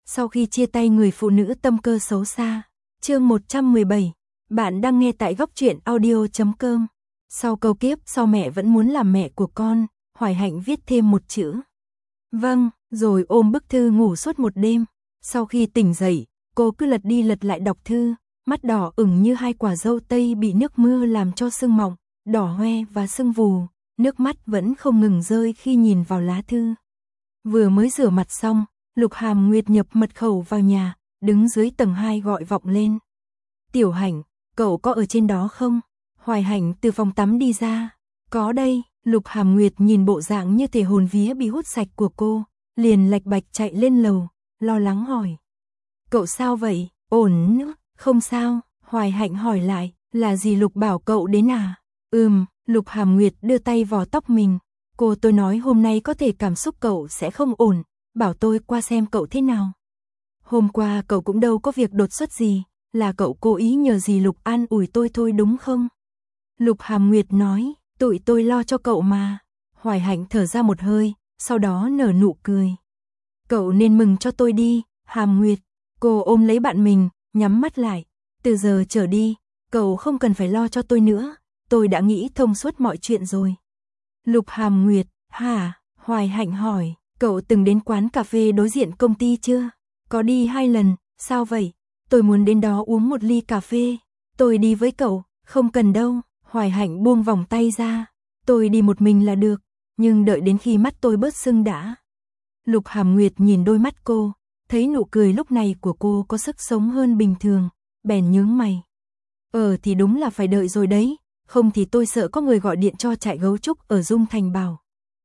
Sau khi chia tay người phụ nữ tâm cơ xấu xa. Chương 117. Bạn đang nghe tại góc truyện audio.com. Sau câu kiếp sau mẹ vẫn muốn làm mẹ của con, Hoài Hạnh viết thêm một chữ. Vâng, rồi ôm bức thư ngủ suốt một đêm. Sau khi tỉnh dậy, cô cứ lật đi lật lại đọc thư, mắt đỏ ửng như hai quả dâu tây bị nước mưa làm cho sưng mọng, đỏ hoe và sưng vù, nước mắt vẫn không ngừng rơi khi nhìn vào lá thư. Vừa mới rửa mặt xong, Lục Hàm Nguyệt nhập mật khẩu vào nhà, đứng dưới tầng 2 gọi vọng lên. Tiểu Hạnh, cậu có ở trên đó không? Hoài Hạnh từ phòng tắm đi ra. Có đây. Lục Hàm Nguyệt nhìn bộ dạng như thể hồn vía bị hút sạch của cô, liền lạch bạch chạy lên lầu, lo lắng hỏi. Cậu sao vậy? Ổn nữa, không sao. Hoài Hạnh hỏi lại, là gì Lục bảo cậu đến à? Lục Hàm Nguyệt đưa tay vò tóc mình. Tôi nói hôm nay có thể cảm xúc cậu sẽ không ổn, bảo tôi qua xem cậu thế nào. Hôm qua cậu cũng đâu có việc đột xuất gì, là cậu cố ý nhờ dì Lục an ủi tôi thôi đúng không? Lục Hàm Nguyệt nói, tụi tôi lo cho cậu mà. Hoài Hạnh thở ra một hơi, sau đó nở nụ cười. Cậu nên mừng cho tôi đi, Hàm Nguyệt. Cô ôm lấy bạn mình, nhắm mắt lại. Từ giờ trở đi, cậu không cần phải lo cho tôi nữa, tôi đã nghĩ thông suốt mọi chuyện rồi. Lục Hàm Nguyệt, hả? Hoài Hạnh hỏi, cậu từng đến quán cà phê đối diện công ty chưa? Có đi 2 lần, sao vậy? Tôi muốn đến đó uống một ly cà phê. Tôi đi với cậu, không cần đâu. Hoài Hạnh buông vòng tay ra. Tôi đi một mình là được, nhưng đợi đến khi mắt tôi bớt sưng đã. Lục Hàm Nguyệt nhìn đôi mắt cô, thấy nụ cười lúc này của cô có sức sống hơn bình thường, bèn nhướng mày. Thì đúng là phải đợi rồi đấy, không thì tôi sợ có người gọi điện cho trại gấu trúc ở Dung Thành bảo.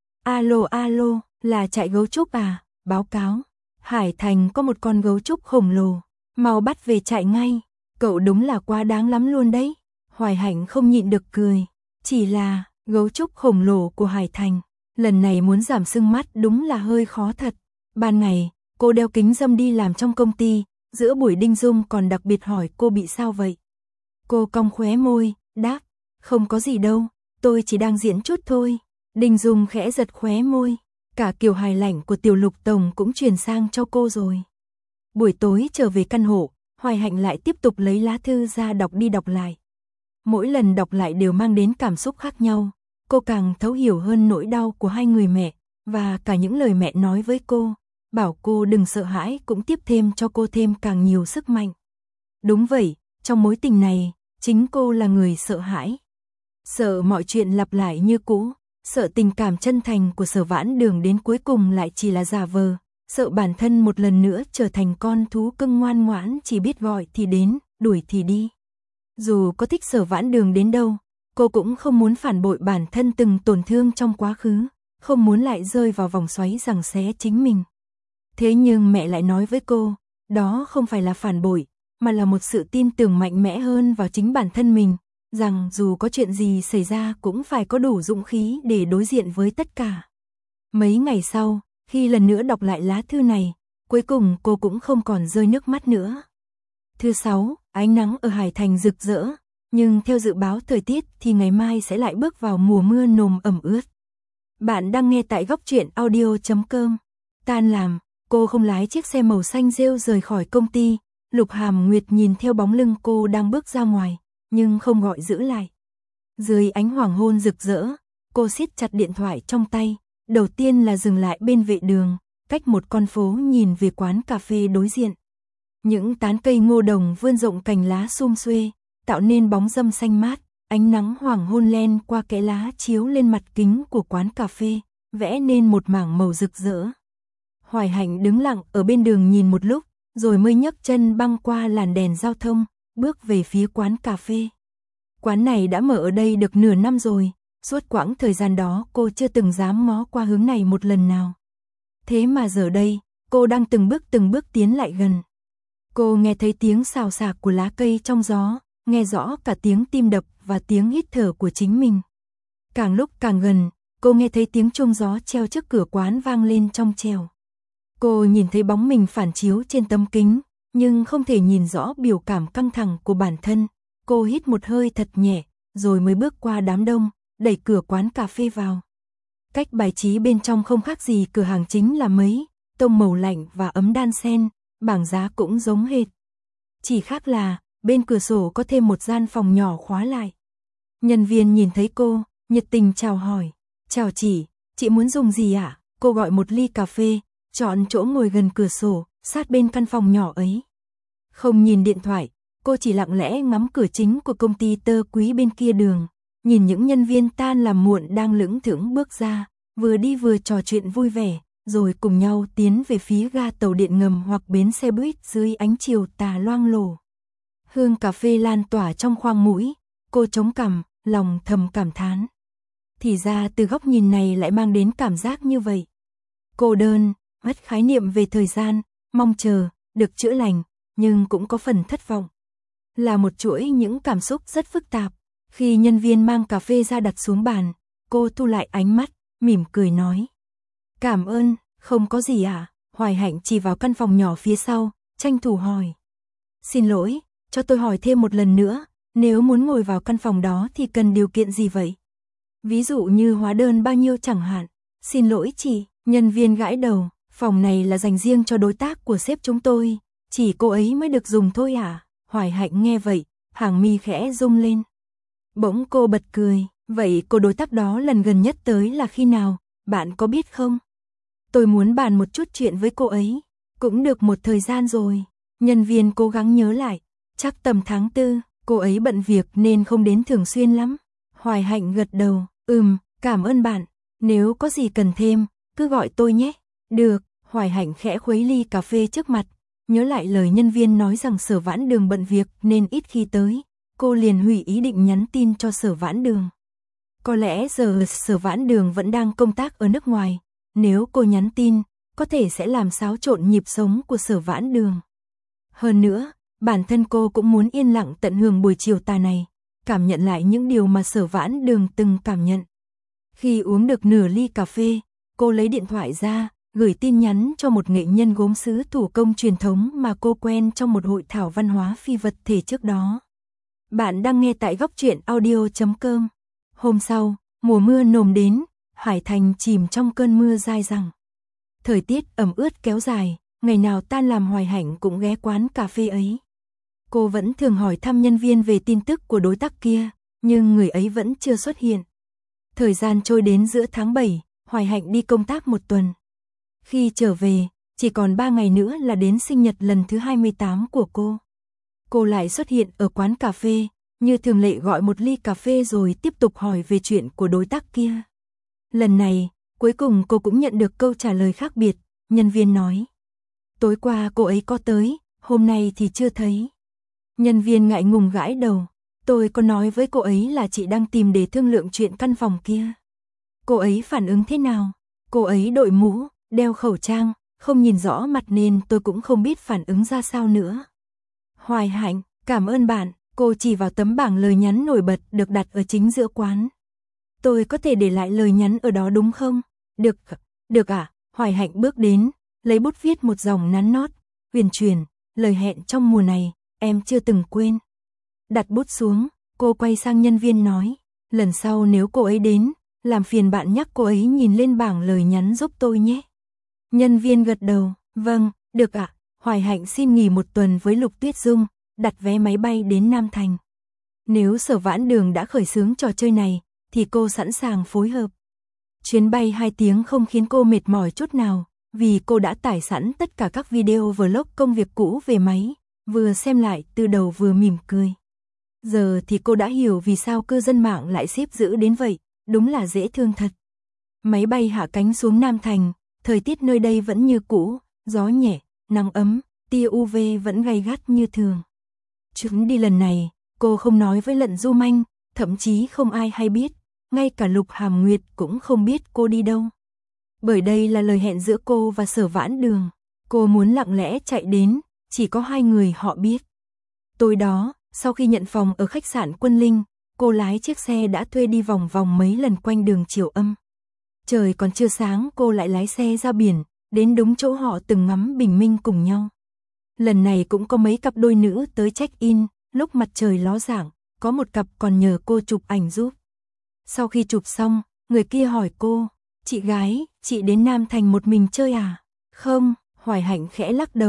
Alo, là trại gấu trúc à? Báo cáo, Hải Thành có một con gấu trúc khổng lồ, mau bắt về trại ngay. Cậu đúng là quá đáng lắm luôn đấy. Hoài Hạnh không nhịn được cười. Chỉ là, gấu trúc khổng lồ của Hải Thành, lần này muốn giảm sưng mắt đúng là hơi khó thật. Ban ngày, cô đeo kính râm đi làm trong công ty, giữa buổi Đinh Dung còn đặc biệt hỏi cô bị sao vậy. Cô cong khóe môi, đáp, không có gì đâu, tôi chỉ đang diễn chút thôi. Đinh Dung khẽ giật khóe môi, cả kiểu hài lạnh của Tiểu Lục Tổng cũng truyền sang cho cô rồi. Buổi tối trở về căn hộ, Hoài Hạnh lại tiếp tục lấy lá thư ra đọc đi đọc lại. Mỗi lần đọc lại đều mang đến cảm xúc khác nhau, cô càng thấu hiểu hơn nỗi đau của hai người mẹ, và cả những lời mẹ nói với cô, bảo cô đừng sợ hãi cũng tiếp thêm cho cô thêm càng nhiều sức mạnh. Đúng vậy, trong mối tình này, chính cô là người sợ hãi. Sợ mọi chuyện lặp lại như cũ, sợ tình cảm chân thành của Sở Vãn Đường đến cuối cùng lại chỉ là giả vờ, sợ bản thân một lần nữa trở thành con thú cưng ngoan ngoãn chỉ biết gọi thì đến, đuổi thì đi. Dù có thích Sở Vãn Đường đến đâu, cô cũng không muốn phản bội bản thân từng tổn thương trong quá khứ, không muốn lại rơi vào vòng xoáy giằng xé chính mình. Thế nhưng mẹ lại nói với cô, đó không phải là phản bội, mà là một sự tin tưởng mạnh mẽ hơn vào chính bản thân mình, rằng dù có chuyện gì xảy ra cũng phải có đủ dũng khí để đối diện với tất cả. Mấy ngày sau, khi lần nữa đọc lại lá thư này, cuối cùng cô cũng không còn rơi nước mắt nữa. Thứ 6, ánh nắng ở Hải Thành rực rỡ, nhưng theo dự báo thời tiết thì ngày mai sẽ lại bước vào mùa mưa nồm ẩm ướt. Bạn đang nghe tại góc truyện audio.com. Tan làm, cô không lái chiếc xe màu xanh rêu rời khỏi công ty. Lục Hàm Nguyệt nhìn theo bóng lưng cô đang bước ra ngoài, nhưng không gọi giữ lại. Dưới ánh hoàng hôn rực rỡ, cô siết chặt điện thoại trong tay, đầu tiên là dừng lại bên vệ đường, cách một con phố nhìn về quán cà phê đối diện. Những tán cây ngô đồng vươn rộng cành lá sum xuê, tạo nên bóng râm xanh mát, ánh nắng hoàng hôn len qua kẽ lá chiếu lên mặt kính của quán cà phê, vẽ nên một mảng màu rực rỡ. Hoài Hạnh đứng lặng ở bên đường nhìn một lúc, rồi mới nhấc chân băng qua làn đèn giao thông, bước về phía quán cà phê. Quán này đã mở ở đây được nửa năm rồi, suốt quãng thời gian đó cô chưa từng dám ngó qua hướng này một lần nào. Thế mà giờ đây, cô đang từng bước tiến lại gần. Cô nghe thấy tiếng xào xạc của lá cây trong gió, nghe rõ cả tiếng tim đập và tiếng hít thở của chính mình. Càng lúc càng gần, cô nghe thấy tiếng chuông gió treo trước cửa quán vang lên trong trẻo. Cô nhìn thấy bóng mình phản chiếu trên tấm kính, nhưng không thể nhìn rõ biểu cảm căng thẳng của bản thân. Cô hít một hơi thật nhẹ, rồi mới bước qua đám đông, đẩy cửa quán cà phê vào. Cách bài trí bên trong không khác gì cửa hàng chính là mấy tông màu lạnh và ấm đan xen, bảng giá cũng giống hệt. Chỉ khác là, bên cửa sổ có thêm một gian phòng nhỏ khóa lại. Nhân viên nhìn thấy cô, nhiệt tình chào hỏi. Chào chị muốn dùng gì ạ? Cô gọi một ly cà phê, chọn chỗ ngồi gần cửa sổ, sát bên căn phòng nhỏ ấy. Không nhìn điện thoại, cô chỉ lặng lẽ ngắm cửa chính của công ty Tơ Quý bên kia đường. Nhìn những nhân viên tan làm muộn đang lững thững bước ra, vừa đi vừa trò chuyện vui vẻ, rồi cùng nhau tiến về phía ga tàu điện ngầm hoặc bến xe buýt dưới ánh chiều tà loang lổ. Hương cà phê lan tỏa trong khoang mũi, cô chống cằm, lòng thầm cảm thán. Thì ra từ góc nhìn này lại mang đến cảm giác như vậy. Cô đơn, mất khái niệm về thời gian, mong chờ, được chữa lành, nhưng cũng có phần thất vọng. Là một chuỗi những cảm xúc rất phức tạp. Khi nhân viên mang cà phê ra đặt xuống bàn, cô thu lại ánh mắt, mỉm cười nói. Cảm ơn, không có gì ạ. Hoài Hạnh chỉ vào căn phòng nhỏ phía sau, tranh thủ hỏi. Xin lỗi, cho tôi hỏi thêm một lần nữa, nếu muốn ngồi vào căn phòng đó thì cần điều kiện gì vậy? Ví dụ như hóa đơn bao nhiêu chẳng hạn. Xin lỗi chị, nhân viên gãi đầu, phòng này là dành riêng cho đối tác của sếp chúng tôi, chỉ cô ấy mới được dùng thôi à? Hoài Hạnh nghe vậy, hàng mi khẽ rung lên. Bỗng cô bật cười, vậy cô đối tác đó lần gần nhất tới là khi nào, bạn có biết không? Tôi muốn bàn một chút chuyện với cô ấy, cũng được một thời gian rồi. Nhân viên cố gắng nhớ lại, chắc tầm tháng 4, cô ấy bận việc nên không đến thường xuyên lắm. Hoài Hạnh gật đầu, cảm ơn bạn, nếu có gì cần thêm, cứ gọi tôi nhé. Được, Hoài Hạnh khẽ khuấy ly cà phê trước mặt, nhớ lại lời nhân viên nói rằng Sở Vãn Đường bận việc nên ít khi tới. Cô liền hủy ý định nhắn tin cho Sở Vãn Đường. Có lẽ giờ Sở Vãn Đường vẫn đang công tác ở nước ngoài, nếu cô nhắn tin, có thể sẽ làm xáo trộn nhịp sống của Sở Vãn Đường. Hơn nữa, bản thân cô cũng muốn yên lặng tận hưởng buổi chiều tà này, cảm nhận lại những điều mà Sở Vãn Đường từng cảm nhận. Khi uống được nửa ly cà phê, cô lấy điện thoại ra, gửi tin nhắn cho một nghệ nhân gốm sứ thủ công truyền thống mà cô quen trong một hội thảo văn hóa phi vật thể trước đó. Bạn đang nghe tại góc truyện audio.com. Hôm sau, mùa mưa nồm đến, Hải Thành chìm trong cơn mưa dai dẳng. Thời tiết ẩm ướt kéo dài, ngày nào tan làm Hoài Hạnh cũng ghé quán cà phê ấy. Cô vẫn thường hỏi thăm nhân viên về tin tức của đối tác kia, nhưng người ấy vẫn chưa xuất hiện. Thời gian trôi đến giữa tháng 7, Hoài Hạnh đi công tác một tuần. Khi trở về, chỉ còn 3 ngày nữa là đến sinh nhật lần thứ 28 của cô. Cô lại xuất hiện ở quán cà phê, như thường lệ gọi một ly cà phê rồi tiếp tục hỏi về chuyện của đối tác kia. Lần này, cuối cùng cô cũng nhận được câu trả lời khác biệt, nhân viên nói. Tối qua cô ấy có tới, hôm nay thì chưa thấy. Nhân viên ngại ngùng gãi đầu, tôi có nói với cô ấy là chị đang tìm để thương lượng chuyện căn phòng kia. Cô ấy phản ứng thế nào? Cô ấy đội mũ, đeo khẩu trang, không nhìn rõ mặt nên tôi cũng không biết phản ứng ra sao nữa. Hoài Hạnh, cảm ơn bạn, cô chỉ vào tấm bảng lời nhắn nổi bật được đặt ở chính giữa quán. Tôi có thể để lại lời nhắn ở đó đúng không? Được ạ. Hoài Hạnh bước đến, lấy bút viết một dòng nắn nót, huyền truyền, lời hẹn trong mùa này, em chưa từng quên. Đặt bút xuống, cô quay sang nhân viên nói, lần sau nếu cô ấy đến, làm phiền bạn nhắc cô ấy nhìn lên bảng lời nhắn giúp tôi nhé. Nhân viên gật đầu, vâng, được ạ. Hoài Hạnh xin nghỉ một tuần với Lục Tuyết Dung, đặt vé máy bay đến Nam Thành. Nếu Sở Vãn Đường đã khởi xướng trò chơi này, thì cô sẵn sàng phối hợp. Chuyến bay 2 tiếng không khiến cô mệt mỏi chút nào, vì cô đã tải sẵn tất cả các video vlog công việc cũ về máy, vừa xem lại từ đầu vừa mỉm cười. Giờ thì cô đã hiểu vì sao cư dân mạng lại xếp dữ đến vậy, đúng là dễ thương thật. Máy bay hạ cánh xuống Nam Thành, thời tiết nơi đây vẫn như cũ, gió nhẹ, nắng ấm, tia UV vẫn gay gắt như thường. Chuyến đi lần này, cô không nói với Lận Du Manh, thậm chí không ai hay biết, ngay cả Lục Hàm Nguyệt cũng không biết cô đi đâu. Bởi đây là lời hẹn giữa cô và Sở Vãn Đường, cô muốn lặng lẽ chạy đến, chỉ có 2 người họ biết. Tối đó, sau khi nhận phòng ở khách sạn Quân Linh, cô lái chiếc xe đã thuê đi vòng vòng mấy lần quanh đường Triều Âm. Trời còn chưa sáng cô lại lái xe ra biển, đến đúng chỗ họ từng ngắm bình minh cùng nhau. Lần này cũng có mấy cặp đôi nữ tới check-in, lúc mặt trời ló dạng, có một cặp còn nhờ cô chụp ảnh giúp. Sau khi chụp xong, người kia hỏi cô, chị gái, chị đến Nam Thành một mình chơi à? Không, Hoài Hạnh khẽ lắc đầu,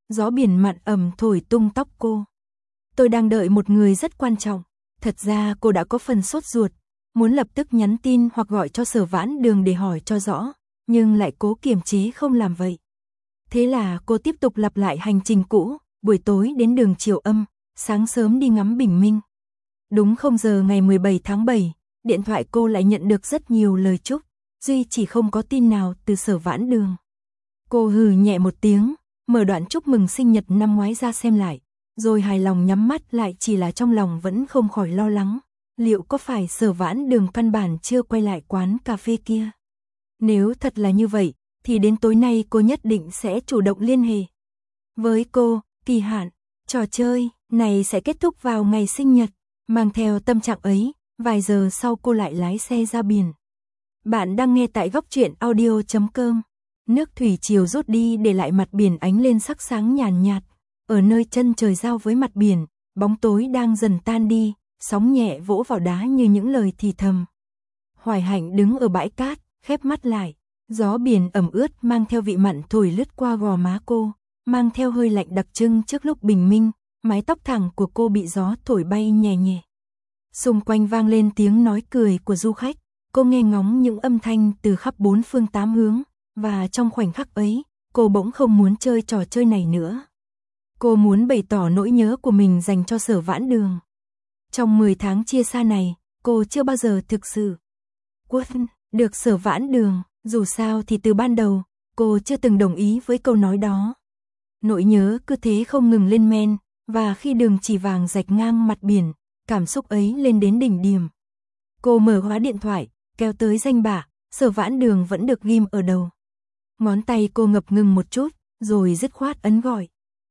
gió biển mặn ẩm thổi tung tóc cô. Tôi đang đợi một người rất quan trọng. Thật ra cô đã có phần sốt ruột, muốn lập tức nhắn tin hoặc gọi cho Sở Vãn Đường để hỏi cho rõ, nhưng lại cố kiềm chế không làm vậy. Thế là cô tiếp tục lặp lại hành trình cũ, buổi tối đến đường Triều Âm, sáng sớm đi ngắm bình minh. Đúng 0 giờ ngày 17 tháng 7, điện thoại cô lại nhận được rất nhiều lời chúc, duy chỉ không có tin nào từ Sở Vãn Đường. Cô hừ nhẹ một tiếng, mở đoạn chúc mừng sinh nhật năm ngoái ra xem lại, rồi hài lòng nhắm mắt lại, chỉ là trong lòng vẫn không khỏi lo lắng, liệu có phải Sở Vãn Đường căn bản chưa quay lại quán cà phê kia? Nếu thật là như vậy, thì đến tối nay cô nhất định sẽ chủ động liên hệ với cô. Kỳ hạn trò chơi này sẽ kết thúc vào ngày sinh nhật. Mang theo tâm trạng ấy, vài giờ sau cô lại lái xe ra biển. Bạn đang nghe tại góc truyện audio.com. Nước thủy triều rút đi để lại mặt biển ánh lên sắc sáng nhàn nhạt. Ở nơi chân trời giao với mặt biển, bóng tối đang dần tan đi, sóng nhẹ vỗ vào đá như những lời thì thầm. Hoài Hạnh đứng ở bãi cát, khép mắt lại. Gió biển ẩm ướt mang theo vị mặn thổi lướt qua gò má cô, mang theo hơi lạnh đặc trưng trước lúc bình minh. Mái tóc thẳng của cô bị gió thổi bay nhẹ nhẹ. Xung quanh vang lên tiếng nói cười của du khách. Cô nghe ngóng những âm thanh từ khắp bốn phương tám hướng, và trong khoảnh khắc ấy, cô bỗng không muốn chơi trò chơi này nữa. Cô muốn bày tỏ nỗi nhớ của mình dành cho Sở Vãn Đường. Trong 10 tháng chia xa này, cô chưa bao giờ thực sự quên được Sở Vãn Đường. Dù sao thì từ ban đầu, cô chưa từng đồng ý với câu nói đó. Nỗi nhớ cứ thế không ngừng lên men, và khi đường chỉ vàng rạch ngang mặt biển, cảm xúc ấy lên đến đỉnh điểm. Cô mở khóa điện thoại, kéo tới danh bạ, Sở Vãn Đường vẫn được ghim ở đầu. Ngón tay cô ngập ngừng một chút, rồi dứt khoát ấn gọi.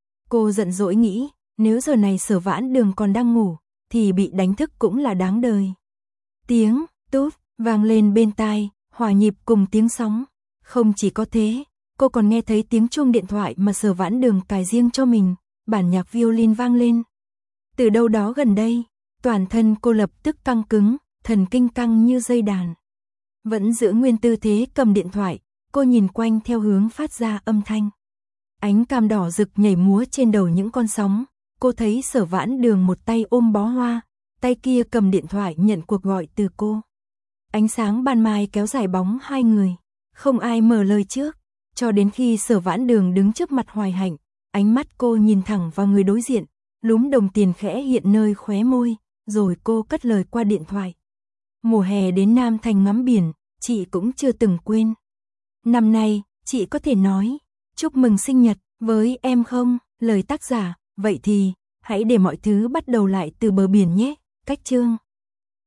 Cô giận dỗi nghĩ, nếu giờ này Sở Vãn Đường còn đang ngủ, thì bị đánh thức cũng là đáng đời. Tiếng tút vang lên bên tai, hòa nhịp cùng tiếng sóng. Không chỉ có thế, cô còn nghe thấy tiếng chuông điện thoại mà Sở Vãn Đường cài riêng cho mình, bản nhạc violin vang lên. Từ đâu đó gần đây, toàn thân cô lập tức căng cứng, thần kinh căng như dây đàn. Vẫn giữ nguyên tư thế cầm điện thoại, cô nhìn quanh theo hướng phát ra âm thanh. Ánh cam đỏ rực nhảy múa trên đầu những con sóng, cô thấy Sở Vãn Đường một tay ôm bó hoa, tay kia cầm điện thoại nhận cuộc gọi từ cô. Ánh sáng ban mai kéo dài bóng hai người, không ai mở lời trước, cho đến khi Sở Vãn Đường đứng trước mặt Hoài Hạnh, ánh mắt cô nhìn thẳng vào người đối diện, lúm đồng tiền khẽ hiện nơi khóe môi, rồi cô cất lời qua điện thoại. Mùa hè đến Nam Thành ngắm biển, chị cũng chưa từng quên. Năm nay, chị có thể nói, chúc mừng sinh nhật với em không? Lời tác giả, vậy thì, hãy để mọi thứ bắt đầu lại từ bờ biển nhé. Cách chương